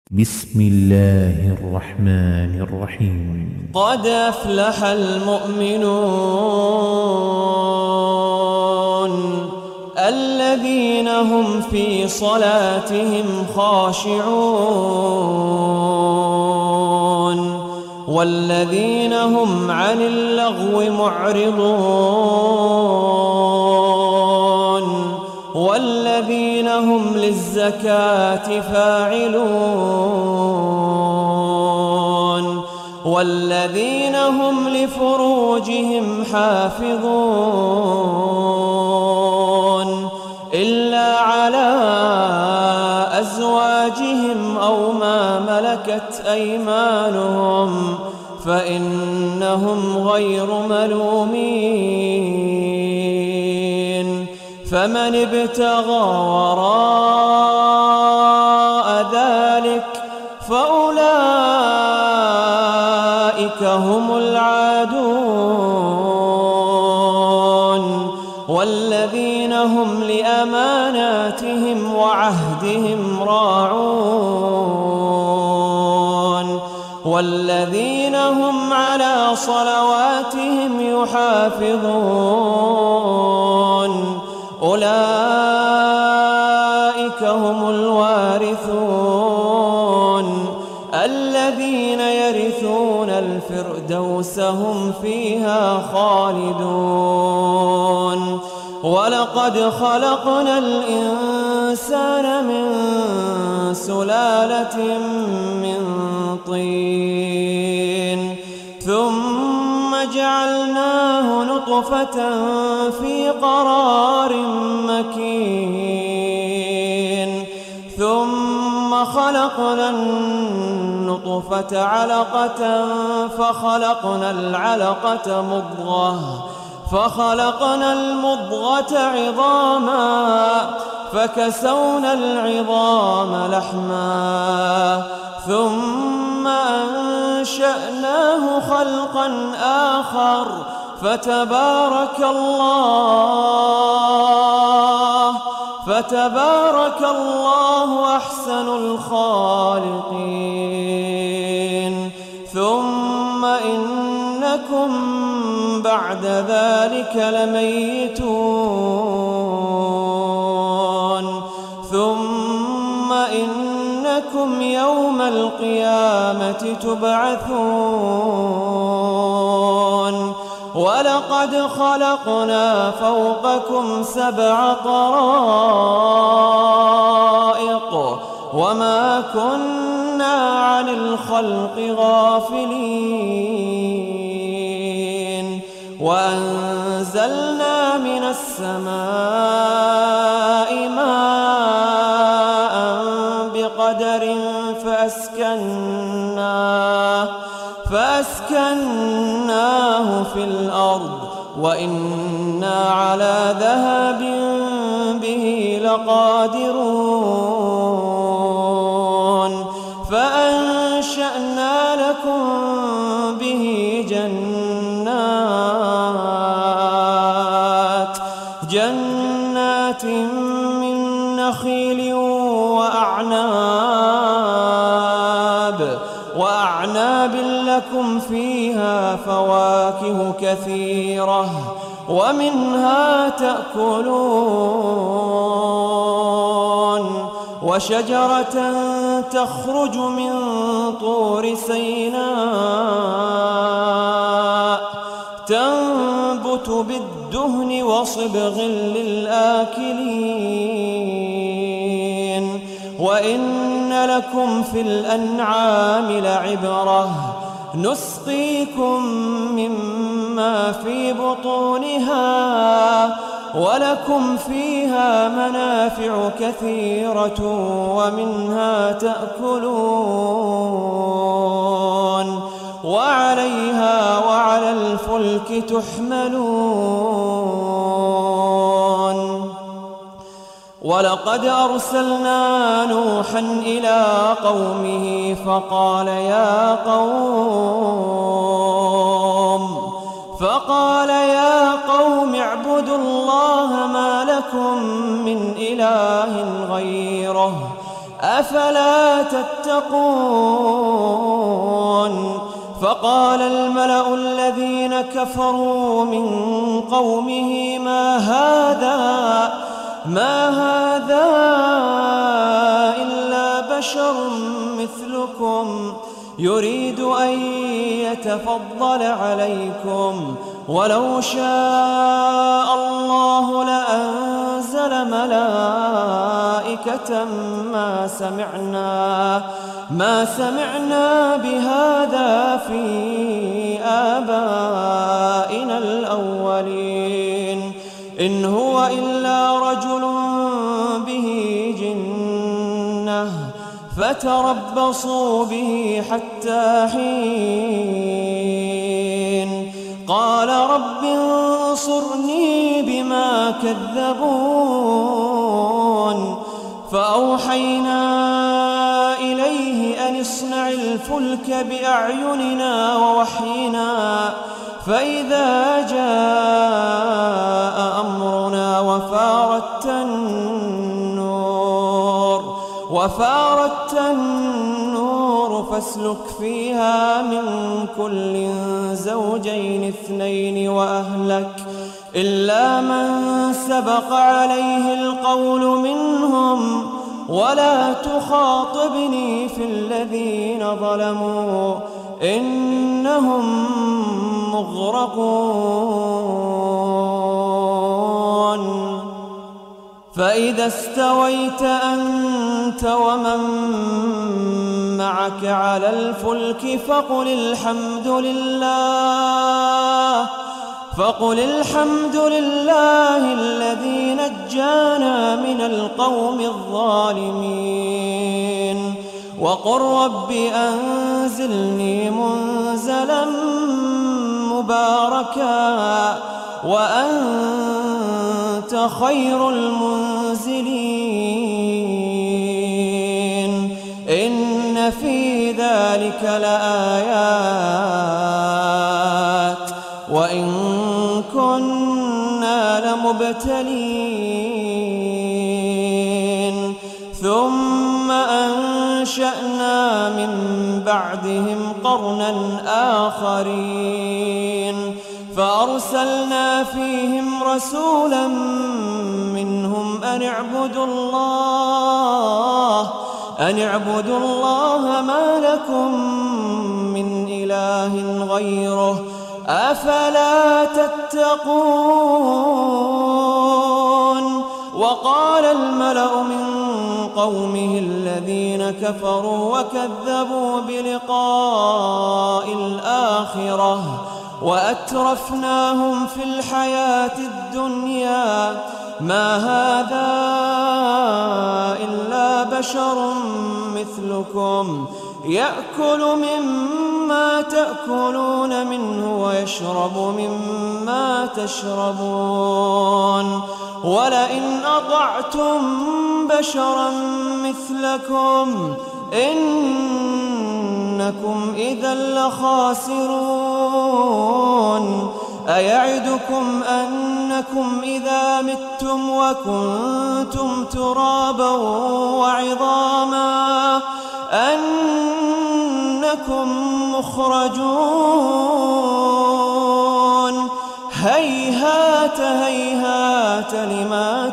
بسم الله الرحمن الرحيم. قد أفلح المؤمنون الذين هم في صلاتهم خاشعون والذين هم عن اللغو معرضون والذين هم للزكاة فاعلون والذين هم لفروجهم حافظون إلا على أزواجهم أو ما ملكت أيمانهم فإنهم غير ملومين فمن ابتغى وراء ذلك فأولئك هم العادون والذين هم لأماناتهم وعهدهم راعون والذين هم على صلواتهم يحافظون أولئك هم الوارثون الذين يرثون الفردوس هم فيها خالدون ولقد خلقنا الإنسان من سلالة من طين ثم جعلناه نطفة في قرار مكين ثم خلقنا النطفة علقة فخلقنا المضغة عظاما فكسونا العظام لحما ثم أنشأناه خلقا آخر فتبارك الله أحسن الخالقين ثم إنكم بعد ذلك لميتون ثم إنكم يوم القيامة تبعثون ولقد خلقنا فوقكم 7 طرائق وما كنا عن الخلق غافلين وأنزلنا من السماء ماء بقدر فأسكناه في الأرض وإنا على ذهاب به لقادرون فأنشأنا لكم به جنات من نخيل وأعناب لكم فيها فواكه كثيرة ومنها تأكلون وشجرة تخرج من طور سيناء تنبت بالدهن وصبغ للآكلين وإن لكم في الأنعام لعبرة نسقيكم مما في بطونها ولكم فيها منافع كثيرة ومنها تأكلون وعليها وعلى الفلك تحملون ولقد أرسلنا نوحا إلى قومه فقال يا قوم اعبدوا الله ما لكم من إله غيره أفلا تتقون فقال الملأ الذين كفروا من قومه ما هذا إلا بشر مثلكم يريد أن يتفضل عليكم ولو شاء الله لأنزل ملائكة ما سمعنا بهذا في آبائنا الأولين إن هو إلا رجل به جنة فتربصوا به حتى حين قال رب انصرني بما كذبون فأوحينا إليه أن اصنع الفلك بأعيننا ووحينا فإذا جاء أمرنا وفارت النور فاسلك فيها من كل زوجين اثنين وأهلك إلا من سبق عليه القول منهم ولا تخاطبني في الذين ظلموا إنهم مغرقون فإذا استويت أنت ومن معك على الفلك فقل الحمد لله الذي نجانا من القوم الظالمين وقل رب أنزلني منزلا مباركا وأنت خير المنزلين إن في ذلك لآيات وإن كنا لمبتلين ثم أنشأنا من بعدهم قرنا آخرين فأرسلنا فيهم رسولا منهم أن اعبدوا الله ما لكم من إله غيره أفلا تتقون وقال الملأ من قومه الذين كفروا وكذبوا بلقاء الآخرة وأترفناهم في الحياة الدنيا ما هذا إلا بشر مثلكم يأكل مما تأكلون منه ويشرب مما تشربون ولئن أطعتم بشرا مثلكم إنكم إذا لخاسرون أيعدكم أنكم إذا متم وكنتم ترابا وعظاما أنكم مخرجون هيهات هيهات لما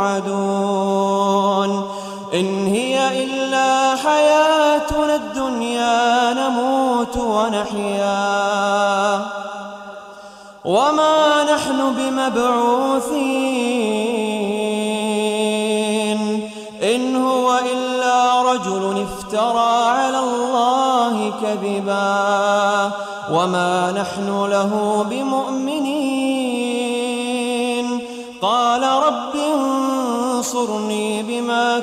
توعدون إن هي إلا حياتنا الدنيا نموت ونحيا وما نحن بمبعوثين إن هو إلا رجل افترى على الله كذبا وما نحن له بمؤمنين قال رب انصرني بما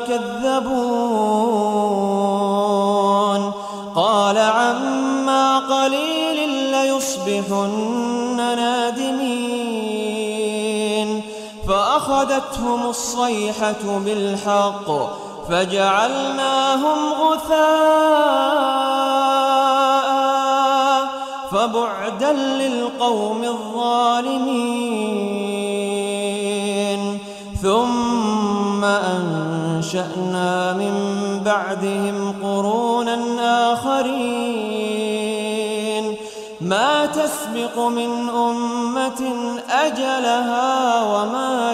كذبون قال عما قليل ليصبحن نادمين فأخذتهم الصيحة بالحق فجعلناهم غثاء فبعدا للقوم الظالمين ثم أنشأنا من بعدهم قرونا آخرين ما تسبق من أمة أجلها وما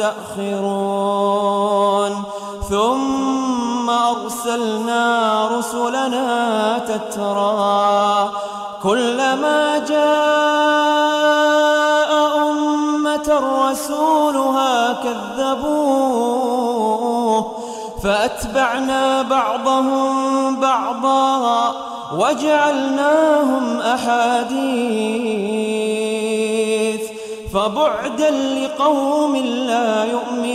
يستأخرون ثم أرسلنا رسلنا تترى كلما جاء أمة رسولها كذبوه فأتبعنا بعضهم بعضا وجعلناهم أحاديث فبعدا لقوم لا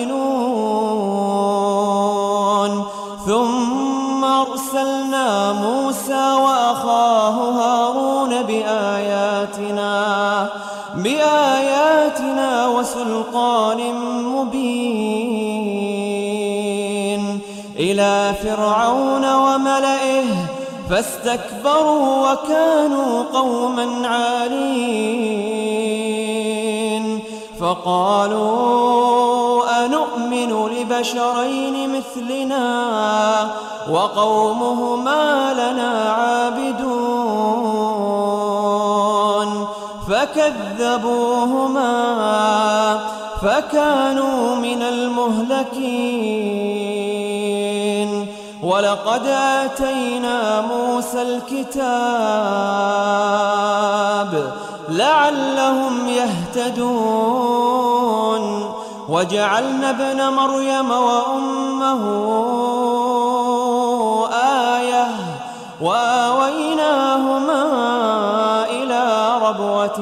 يؤمنون ثم أرسلنا موسى وأخاه هارون بآياتنا وسلطان مبين إلى فرعون وملئه فاستكبروا وكانوا قوما عالين فقالوا أنؤمن لبشرين مثلنا وقومهما لنا عابدون فكذبوهما فكانوا من المهلكين ولقد آتينا موسى الكتاب لعلهم يهتدون وجعلنا ابن مريم وأمه آية وآويناهما إلى ربوة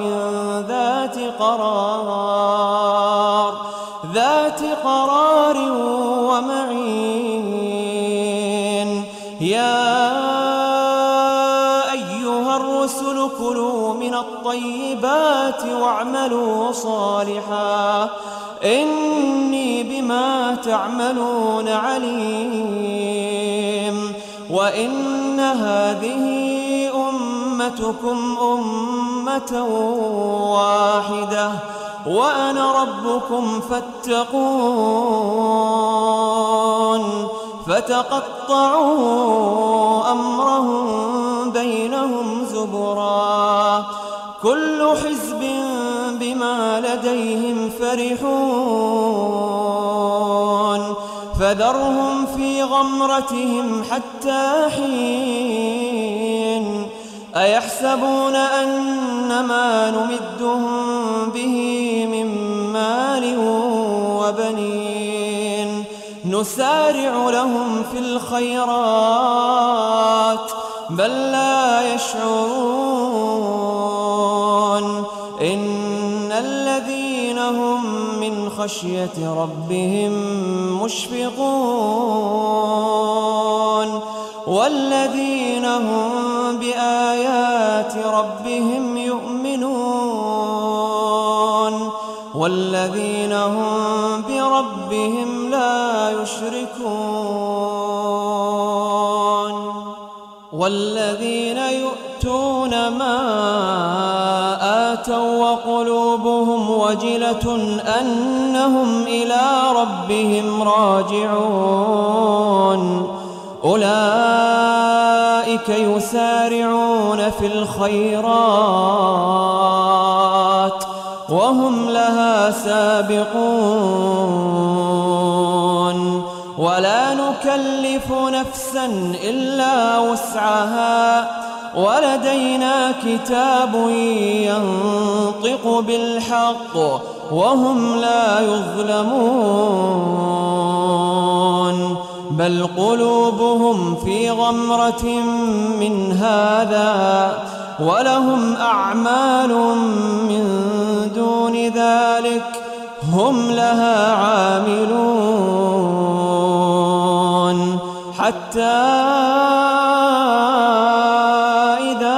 ذات قرار ومعين يا أيها الرسل كلوا من الطيبات واعملوا صالحا إني بما تعملون عليم وإن هذه أمتكم أمة واحدة وأنا ربكم فاتقون فتقطعوا أمرهم بينهم زبرا كل حزب بما لديهم فرحون فذرهم في غمرتهم حتى حين أيحسبون أن ما نمدهم به من مال وبنين نسارع لهم في الخيرات بل لا يشعرون إن الذين هم من خشية ربهم مشفقون والذين هم بآيات ربهم يؤمنون والذين هم بربهم لا يشركون والذين يؤتون ما آتوا وقلوبهم وجلة أنهم إلى ربهم راجعون أولئك يسارعون في الخيرات وهم لها سابقون ولا نكلف نفسا إلا وسعها ولدينا كتاب ينطق بالحق وهم لا يظلمون بل قلوبهم في غمرة من هذا ولهم أعمال من دون ذلك هم لها عاملون حتى إذا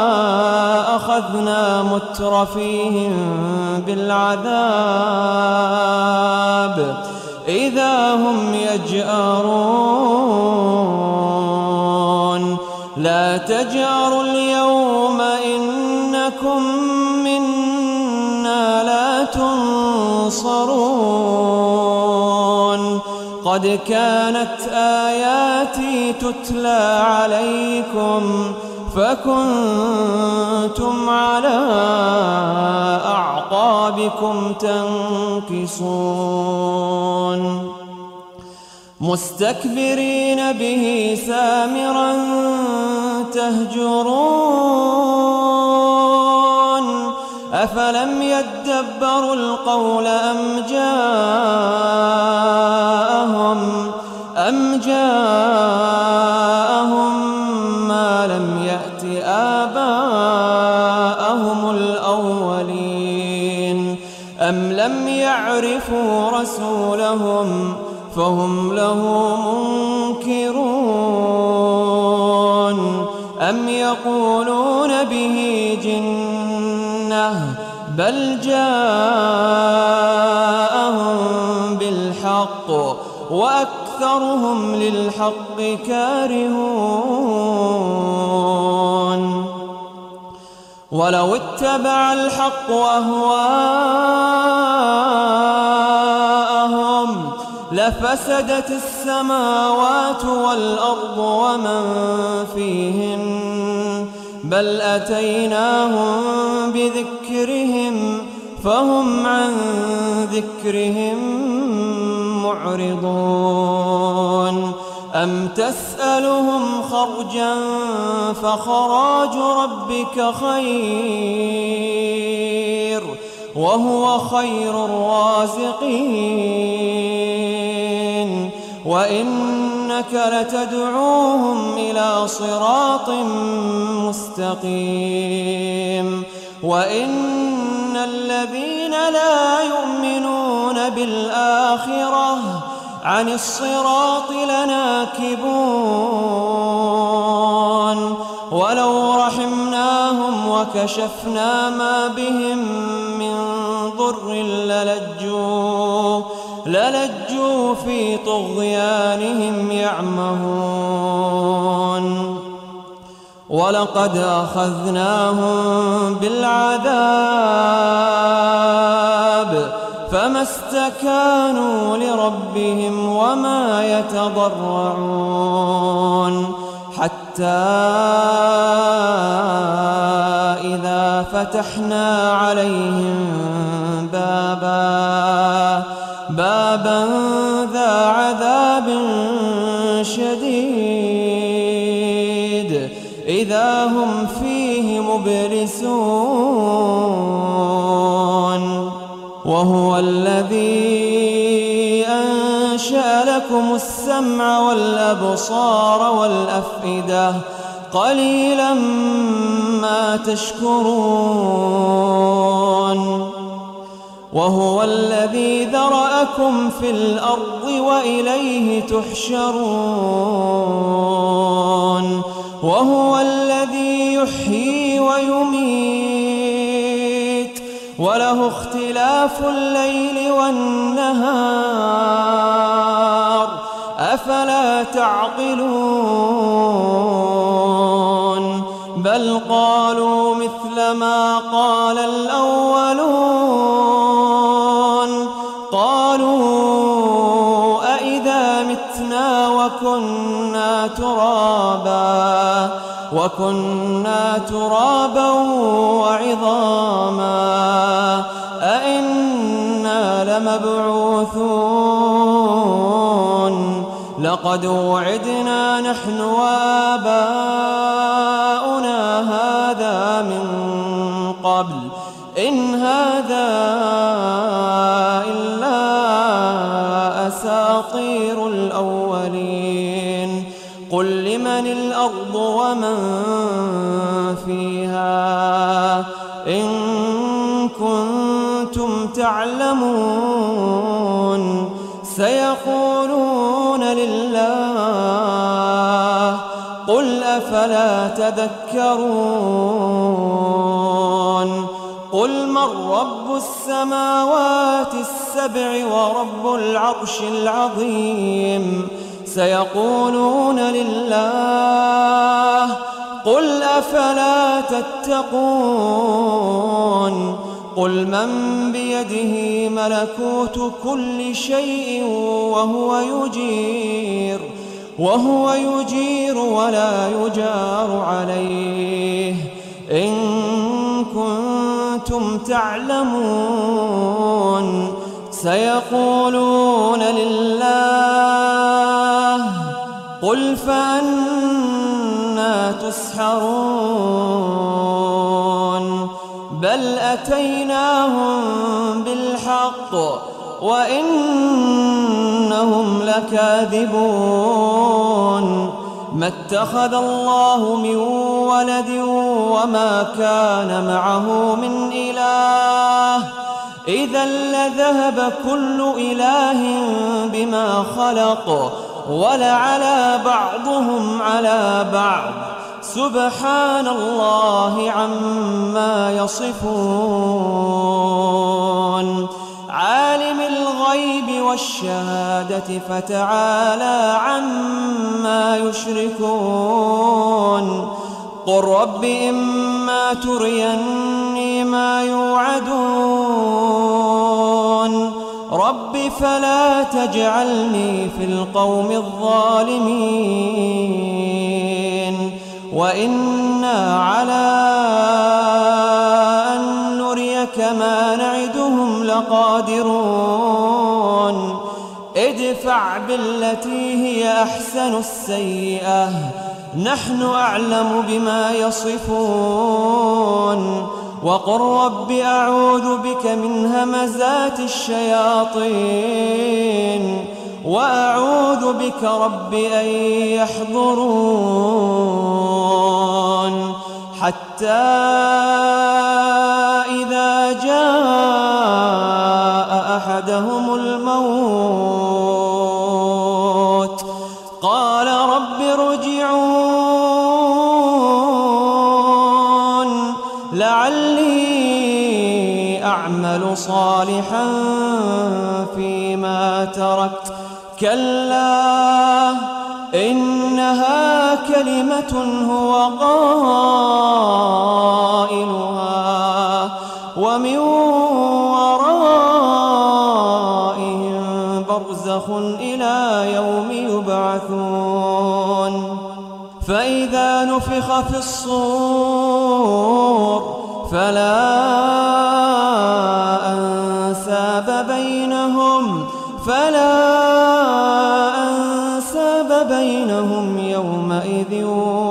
أخذنا مترفيهم بالعذاب إذا هم يجأرون لا تجأروا اليوم إنكم منا لا تنصرون قد كانت آياتي تتلى عليكم فكنتم على أعقابكم تنكصون مستكبرين به سامرا تهجرون أفلم يدبروا القول أم جاءهم ما لم يأت آباءهم الأولين أم لم يعرفوا رسولهم فهم له منكرون أم يقولون به جنة بل جاءهم بالحق وأكثرهم للحق كارهون ولو اتبع الحق أهواءهم لفسدت السماوات والأرض ومن فيهن بل أتيناهم بذكرهم فهم عن ذكرهم معرضون أم تسألهم خرجا فخراج ربك خير وهو خير الرازقين وإنك لتدعوهم إلى صراط مستقيم وإن الذين لا يؤمنون بالآخرة عن الصراط لناكبون ولو رحمناهم وكشفنا ما بهم من ضر للجوا في طغيانهم يعمهون ولقد أخذناهم بالعذاب فما استكانوا لربهم وما يتضرعون حتى إذا فتحنا عليهم بابا ذا عذاب شديد إذا هم فيه مبلسون وهو الذي أنشأ لكم السمع والأبصار والأفئدة قليلا ما تشكرون وهو الذي ذرأكم في الأرض وإليه تحشرون وهو الذي يحيي ويميت وله اختلاف الليل والنهار أفلا تعقلون بل قالوا مثل ما قال الأولون قالوا أئذا متنا وكنا ترابا وعظاما أئنا لمبعوثون لقد وعدنا نحن وآباؤنا هذا من قبل إن هذا إلا أساطير الأولين قل لمن الأرض ومن فيها إن كنتم تعلمون سيقولون لله قل أفلا تذكرون قل من رب السماوات السبع ورب العرش العظيم سيقولون لله قل أفلا تتقون قل من بيده ملكوت كل شيء وهو يجير ولا يجار عليه إن كنتم تعلمون سيقولون لله قل فأنى تسحرون بل أتيناهم بالحق وإنهم لكاذبون ما اتخذ الله من ولد وما كان معه من إله إذا لذهب كل إله بما خلق ولعلى بعضهم على بعض سبحان الله عما يصفون عالم الغيب والشهادة فتعالى عما يشركون قل رب إما تريني ما يوعدون رب فلا تجعلني في القوم الظالمين وإنا على أن نريك ما نعدهم لقادرون ادفع بالتي هي أحسن السيئة نحن أعلم بما يصفون وقل رب أعوذ بك من همزات الشياطين وأعوذ بك رب أن يحضرون حتى إذا جاء أحدهم الموت قال رب ارجعون لعلي أعمل صالحا فيما تركت كلا إنها كلمة هو قائلها ومن ورائهم برزخ إلى يوم يبعثون فإذا نفخ في الصور فلا أنساب بينهم يومئذ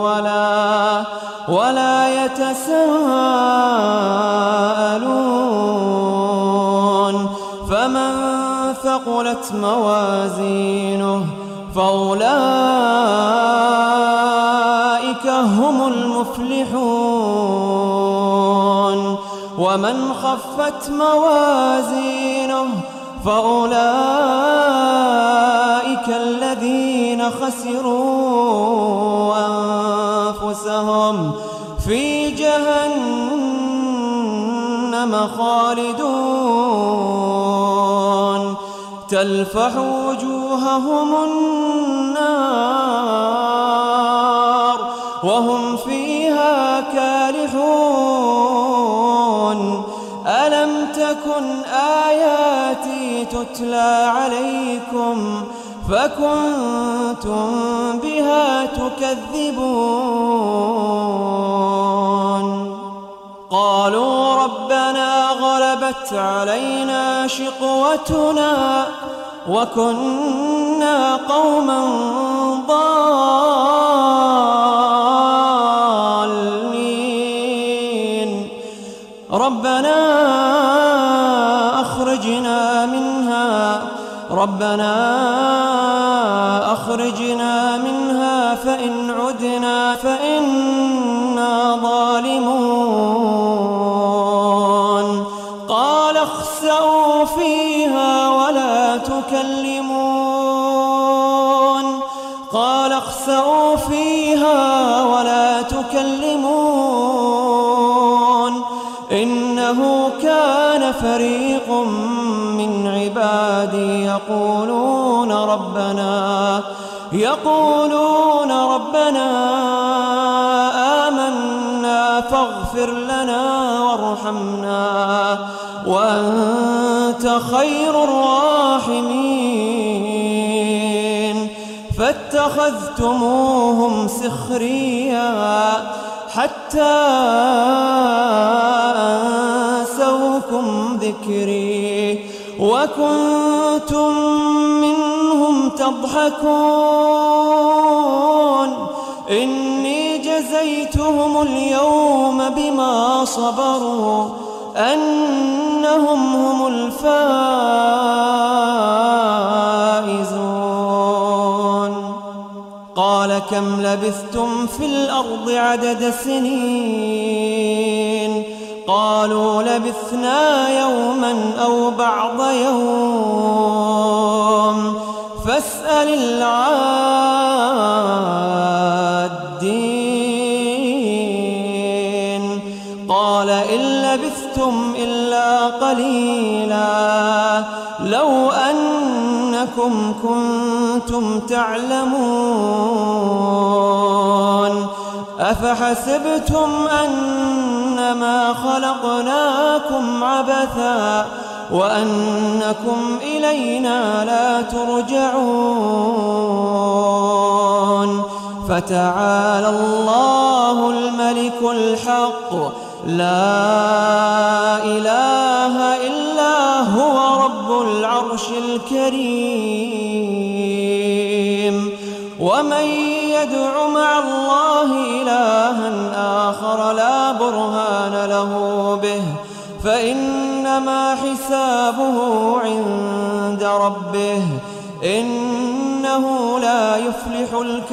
ولا يتساءلون فمن ثقلت موازينه فأولئك هم المفلحون ومن خفت موازينه فأولئك الذين خسروا أنفسهم في جهنم خالدون تلفح وجوههم النار وهم فيها كالحون ألم تكن آياتي تتلى عليكم فكنتم بها تكذبون قالوا ربنا غلبت علينا شقوتنا وكنا قوما ضالين ربنا أخرجنا منها فإن عدنا فإنا ظالمون قال اخسئوا فيها ولا تكلمون إنه كان فريق من عبادي يقولون ربنا آمنا فاغفر لنا وارحمنا وأنت خير الراحمين. فاتخذتموهم سخريا حتى أنسوكم ذكري وكنتم منهم تضحكون. إني جزيتهم اليوم بما صبروا أنهم هم الفائزون. قال كم لبثتم في الأرض عدد سنين؟ قالوا لبثنا يوما أو بعض يوم فاسأل العادين. قال إن لبثتم إلا قليلا لو أنكم كنتم تعلمون. أفحسبتم أنما خلقناكم عبثا وأنكم إلينا لا ترجعون. فتعالى الله الملك الحق لا إله إلا هو رب العرش الكريم. ومن يدع مع الله إلها آخر لا برهان له به فإنما حسابه عند ربه إنه لا يفلح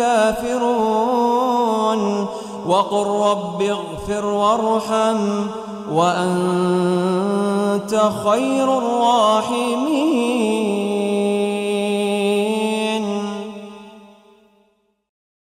الكافرون. وقل رب اغفر وارحم وأنت خير الراحمين.